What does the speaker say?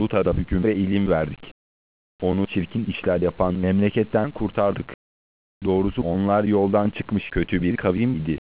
Lut'a da hüküm ve ilim verdik. Onu çirkin işler yapan memleketten kurtardık. Doğrusu onlar yoldan çıkmış kötü bir kavim idi.